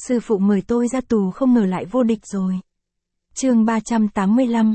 Sư phụ mời tôi ra tù không ngờ lại vô địch rồi. Chương 385,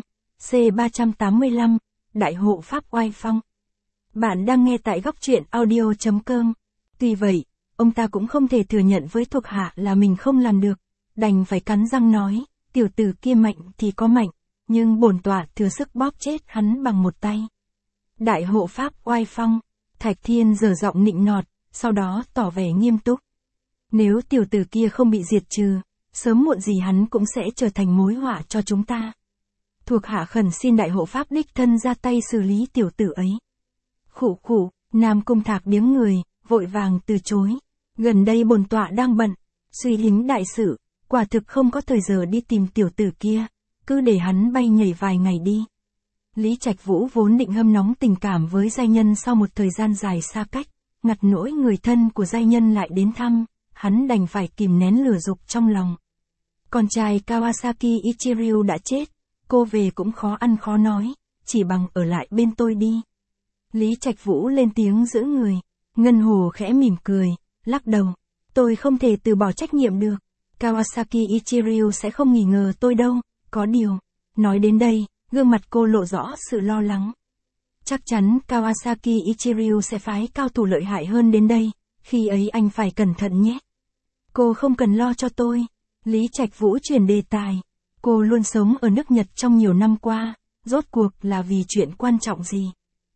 C385, Đại hộ Pháp oai phong. Bạn đang nghe tại góc truyện audio.com. Tuy vậy, ông ta cũng không thể thừa nhận với thuộc hạ là mình không làm được, đành phải cắn răng nói, tiểu tử kia mạnh thì có mạnh, nhưng bổn tọa thừa sức bóp chết hắn bằng một tay. Đại hộ Pháp oai phong, Thạch Thiên giở giọng nịnh nọt, sau đó tỏ vẻ nghiêm túc. Nếu tiểu tử kia không bị diệt trừ, sớm muộn gì hắn cũng sẽ trở thành mối họa cho chúng ta. Thuộc hạ khẩn xin đại hộ Pháp đích thân ra tay xử lý tiểu tử ấy. Khụ khụ, Nam Cung Thạc biếng người, vội vàng từ chối. Gần đây bổn tọa đang bận, suy tính đại sự, quả thực không có thời giờ đi tìm tiểu tử kia, cứ để hắn bay nhảy vài ngày đi. Lý Trạch Vũ vốn định hâm nóng tình cảm với giai nhân sau một thời gian dài xa cách, ngặt nỗi người thân của giai nhân lại đến thăm, hắn đành phải kìm nén lửa dục trong lòng. Con trai Kawasaki Ichiryu đã chết, cô về cũng khó ăn khó nói, chỉ bằng ở lại bên tôi đi. Lý Trạch Vũ lên tiếng giữ người, Ngân Hồ khẽ mỉm cười, lắc đầu, tôi không thể từ bỏ trách nhiệm được, Kawasaki Ichiryu sẽ không nghi ngờ tôi đâu, có điều. Nói đến đây, gương mặt cô lộ rõ sự lo lắng. Chắc chắn Kawasaki Ichiryu sẽ phái cao thủ lợi hại hơn đến đây, khi ấy anh phải cẩn thận nhé. Cô không cần lo cho tôi. Lý Trạch Vũ chuyển đề tài. Cô luôn sống ở nước Nhật trong nhiều năm qua, rốt cuộc là vì chuyện quan trọng gì?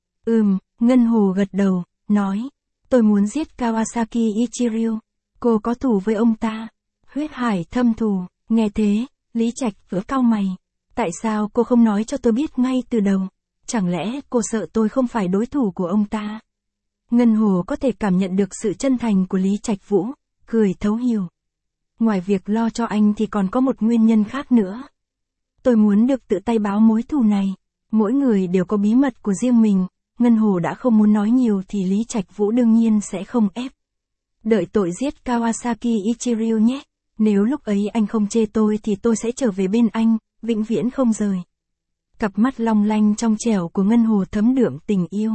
Ngân Hồ gật đầu, nói, tôi muốn giết Kawasaki Ichiryu. Cô có thù với ông ta. Huyết hải thâm thù, nghe thế, Lý Trạch Vũ cau mày. Tại sao cô không nói cho tôi biết ngay từ đầu? Chẳng lẽ cô sợ tôi không phải đối thủ của ông ta? Ngân Hồ có thể cảm nhận được sự chân thành của Lý Trạch Vũ, cười thấu hiểu. Ngoài việc lo cho anh thì còn có một nguyên nhân khác nữa. Tôi muốn được tự tay báo mối thù này. Mỗi người đều có bí mật của riêng mình, Ngân Hồ đã không muốn nói nhiều thì Lý Trạch Vũ đương nhiên sẽ không ép. Đợi tội giết Kawasaki Ichiryu nhé. Nếu lúc ấy anh không chê tôi thì tôi sẽ trở về bên anh, vĩnh viễn không rời. Cặp mắt long lanh trong trẻo của Ngân Hồ thấm đượm tình yêu.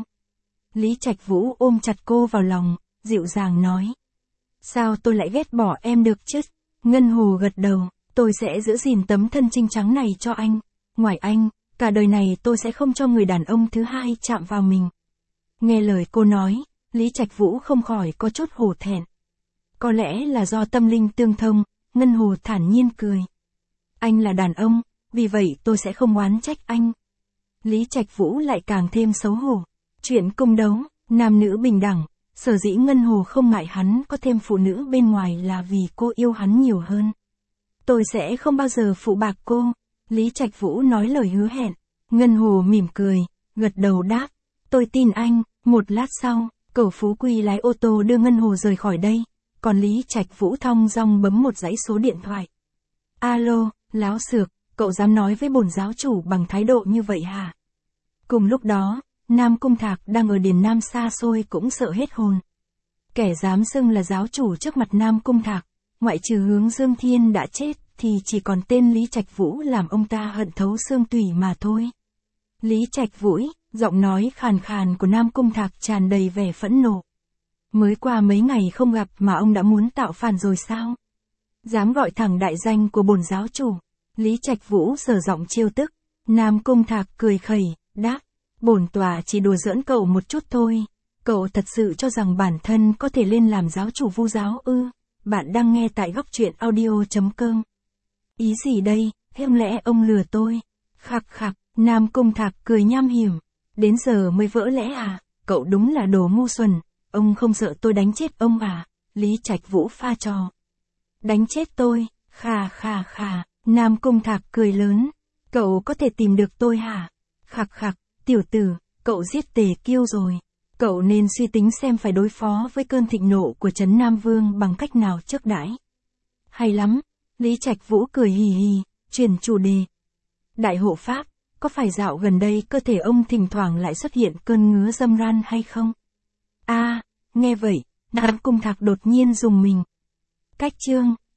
Lý Trạch Vũ ôm chặt cô vào lòng, dịu dàng nói. Sao tôi lại ghét bỏ em được chứ? Ngân Hồ gật đầu, tôi sẽ giữ gìn tấm thân trinh trắng này cho anh. Ngoài anh, cả đời này tôi sẽ không cho người đàn ông thứ hai chạm vào mình. Nghe lời cô nói, Lý Trạch Vũ không khỏi có chút hổ thẹn. Có lẽ là do tâm linh tương thông, Ngân Hồ thản nhiên cười. Anh là đàn ông, vì vậy tôi sẽ không oán trách anh. Lý Trạch Vũ lại càng thêm xấu hổ. Chuyện cung đấu, nam nữ bình đẳng, sở dĩ Ngân Hồ không ngại hắn có thêm phụ nữ bên ngoài là vì cô yêu hắn nhiều hơn. Tôi sẽ không bao giờ phụ bạc cô, Lý Trạch Vũ nói lời hứa hẹn. Ngân Hồ mỉm cười, gật đầu đáp, tôi tin anh. Một lát sau, Cẩu Phú Quý lái ô tô đưa Ngân Hồ rời khỏi đây, còn Lý Trạch Vũ thong dong bấm một dãy số điện thoại. Alo, láo xược, cậu dám nói với bổn giáo chủ bằng thái độ như vậy hả? Cùng lúc đó, Nam Cung Thạc đang ở Điền Nam xa xôi cũng sợ hết hồn. Kẻ dám xưng là giáo chủ trước mặt Nam Cung Thạc, ngoại trừ Hướng Dương Thiên đã chết, thì chỉ còn tên Lý Trạch Vũ làm ông ta hận thấu xương tủy mà thôi. Lý Trạch Vũ, giọng nói khàn khàn của Nam Cung Thạc tràn đầy vẻ phẫn nộ. Mới qua mấy ngày không gặp mà ông đã muốn tạo phản rồi sao? Dám gọi thẳng đại danh của bổn giáo chủ. Lý Trạch Vũ giở giọng trêu tức. Nam Cung Thạc cười khẩy, đáp, bổn tòa chỉ đùa giỡn cậu một chút thôi. Cậu thật sự cho rằng bản thân có thể lên làm giáo chủ Vu giáo ư? Bạn đang nghe tại góc truyện audio.com. Ý gì đây, không lẽ ông lừa tôi? Khặc khặc, Nam Cung Thạc cười nham hiểm. Đến giờ mới vỡ lẽ à? Cậu đúng là đồ ngu xuẩn. Ông không sợ tôi đánh chết ông à? Lý Trạch Vũ pha trò. Đánh chết tôi? Khà khà khà. Nam Cung Thạc cười lớn. Cậu có thể tìm được tôi hả? Khặc khặc, tiểu tử, cậu giết Tề Kiêu rồi. Cậu nên suy tính xem phải đối phó với cơn thịnh nộ của Trấn Nam Vương bằng cách nào trước đãi. Hay lắm. Lý Trạch Vũ cười hì hì, chuyển chủ đề. Đại hộ Pháp, có phải dạo gần đây cơ thể ông thỉnh thoảng lại xuất hiện cơn ngứa râm ran hay không? Nghe vậy, Nam Cung Thạc đột nhiên rùng mình. Cách chương